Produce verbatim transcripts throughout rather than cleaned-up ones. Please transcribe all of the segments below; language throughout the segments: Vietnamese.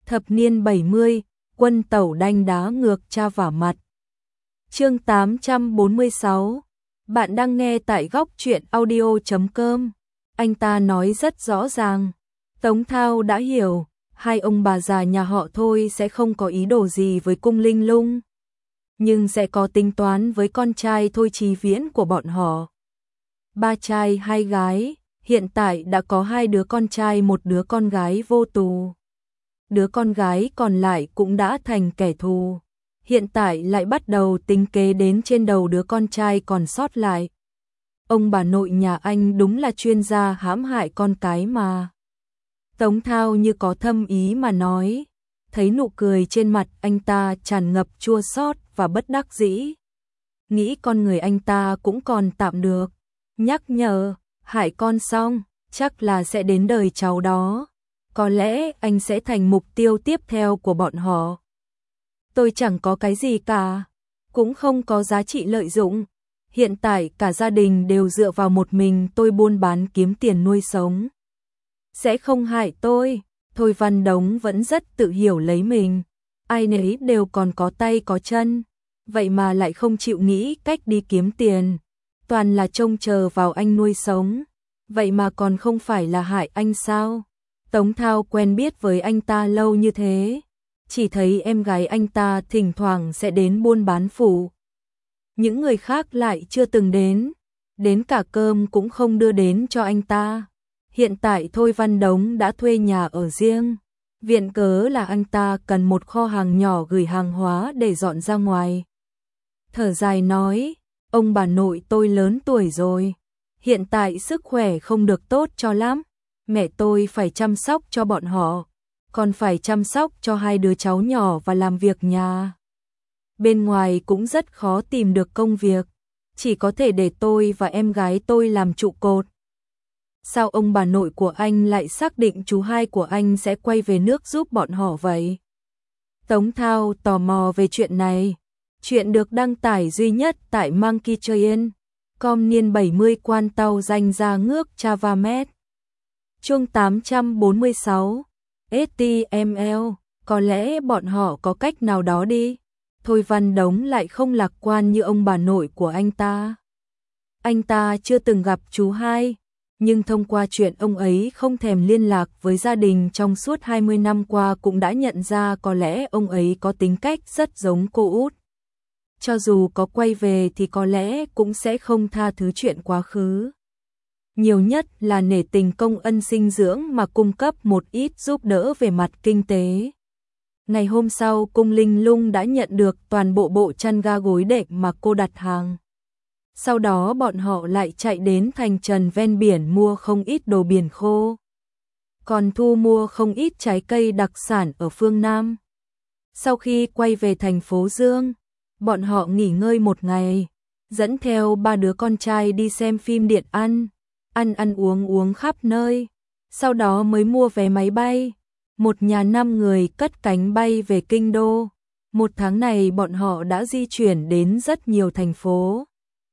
Thập niên bảy mươi, quân tẩu đanh đá ngược cha vả mặt. Chương tám trăm bốn mươi sáu. Bạn đang nghe tại góc truyện audio chấm com. Anh ta nói rất rõ ràng. Tống Thao đã hiểu, hai ông bà già nhà họ Thôi sẽ không có ý đồ gì với cung Linh Lung, nhưng sẽ có tính toán với con trai Thôi Chí Viễn của bọn họ. Ba trai hai gái, hiện tại đã có hai đứa con trai một đứa con gái vô tù. Đứa con gái còn lại cũng đã thành kẻ thù, hiện tại lại bắt đầu tính kế đến trên đầu đứa con trai còn sót lại. Ông bà nội nhà anh đúng là chuyên gia hãm hại con cái mà. Tống Thao như có thâm ý mà nói, thấy nụ cười trên mặt anh ta tràn ngập chua xót và bất đắc dĩ. Nghĩ con người anh ta cũng còn tạm được, nhắc nhở, hại con xong, chắc là sẽ đến đời cháu đó. Có lẽ anh sẽ thành mục tiêu tiếp theo của bọn họ. Tôi chẳng có cái gì cả, cũng không có giá trị lợi dụng. Hiện tại cả gia đình đều dựa vào một mình tôi buôn bán kiếm tiền nuôi sống. Sẽ không hại tôi. Thôi Văn Đống vẫn rất tự hiểu lấy mình. Ai nấy đều còn có tay có chân, vậy mà lại không chịu nghĩ cách đi kiếm tiền. Toàn là trông chờ vào anh nuôi sống, vậy mà còn không phải là hại anh sao? Tống Thao quen biết với anh ta lâu như thế, chỉ thấy em gái anh ta thỉnh thoảng sẽ đến buôn bán phủ. Những người khác lại chưa từng đến, đến cả cơm cũng không đưa đến cho anh ta. Hiện tại Thôi Văn Đống đã thuê nhà ở riêng, viện cớ là anh ta cần một kho hàng nhỏ gửi hàng hóa để dọn ra ngoài. Thở dài nói, ông bà nội tôi lớn tuổi rồi, hiện tại sức khỏe không được tốt cho lắm. Mẹ tôi phải chăm sóc cho bọn họ, còn phải chăm sóc cho hai đứa cháu nhỏ và làm việc nhà. Bên ngoài cũng rất khó tìm được công việc, chỉ có thể để tôi và em gái tôi làm trụ cột. Sao ông bà nội của anh lại xác định chú hai của anh sẽ quay về nước giúp bọn họ vậy? Tống Thao tò mò về chuyện này. Chuyện được đăng tải duy nhất tại Monkey Train. Com niên bảy mươi quan tàu danh ra ngước Chavamet. Chương tám trăm bốn mươi sáu. ét tê em lờ, có lẽ bọn họ có cách nào đó đi. Thôi Văn Đống lại không lạc quan như ông bà nội của anh ta. Anh ta chưa từng gặp chú hai, nhưng thông qua chuyện ông ấy không thèm liên lạc với gia đình trong suốt hai mươi năm qua cũng đã nhận ra có lẽ ông ấy có tính cách rất giống cô út. Cho dù có quay về thì có lẽ cũng sẽ không tha thứ chuyện quá khứ. Nhiều nhất là nể tình công ân sinh dưỡng mà cung cấp một ít giúp đỡ về mặt kinh tế. Ngày hôm sau cung Linh Lung đã nhận được toàn bộ bộ chăn ga gối đệm mà cô đặt hàng. Sau đó bọn họ lại chạy đến thành trấn ven biển mua không ít đồ biển khô. Còn thu mua không ít trái cây đặc sản ở phương Nam. Sau khi quay về thành phố Dương, bọn họ nghỉ ngơi một ngày, dẫn theo ba đứa con trai đi xem phim điện ăn, ăn ăn uống uống khắp nơi. Sau đó mới mua vé máy bay. Một nhà năm người cất cánh bay về Kinh Đô. Một tháng này bọn họ đã di chuyển đến rất nhiều thành phố.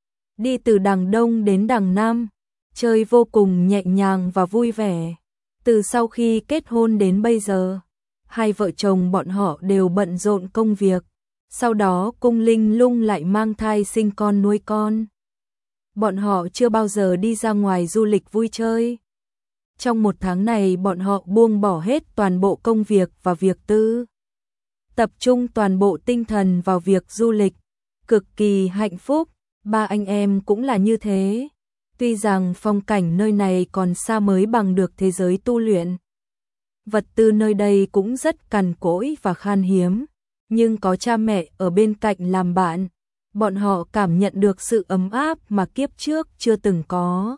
Đi từ đằng Đông đến đằng Nam, chơi vô cùng nhẹ nhàng và vui vẻ. Từ sau khi kết hôn đến bây giờ, hai vợ chồng bọn họ đều bận rộn công việc. Sau đó cung Linh Lung lại mang thai sinh con nuôi con. Bọn họ chưa bao giờ đi ra ngoài du lịch vui chơi. Trong một tháng này bọn họ buông bỏ hết toàn bộ công việc và việc tư. Tập trung toàn bộ tinh thần vào việc du lịch. Cực kỳ hạnh phúc, ba anh em cũng là như thế. Tuy rằng phong cảnh nơi này còn xa mới bằng được thế giới tu luyện. Vật tư nơi đây cũng rất cằn cỗi và khan hiếm. Nhưng có cha mẹ ở bên cạnh làm bạn, bọn họ cảm nhận được sự ấm áp mà kiếp trước chưa từng có.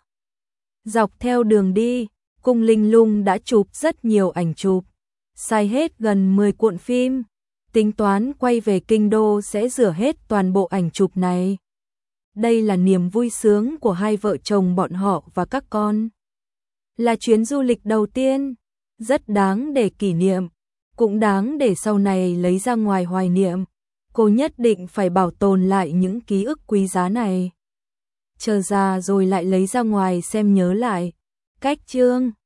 Dọc theo đường đi, cung Linh Lung đã chụp rất nhiều ảnh chụp, xài hết gần mười cuộn phim, tính toán quay về Kinh Đô sẽ rửa hết toàn bộ ảnh chụp này. Đây là niềm vui sướng của hai vợ chồng bọn họ và các con. Là chuyến du lịch đầu tiên, rất đáng để kỷ niệm, cũng đáng để sau này lấy ra ngoài hoài niệm. Cô nhất định phải bảo tồn lại những ký ức quý giá này. Chờ già rồi lại lấy ra ngoài xem nhớ lại. Cách chương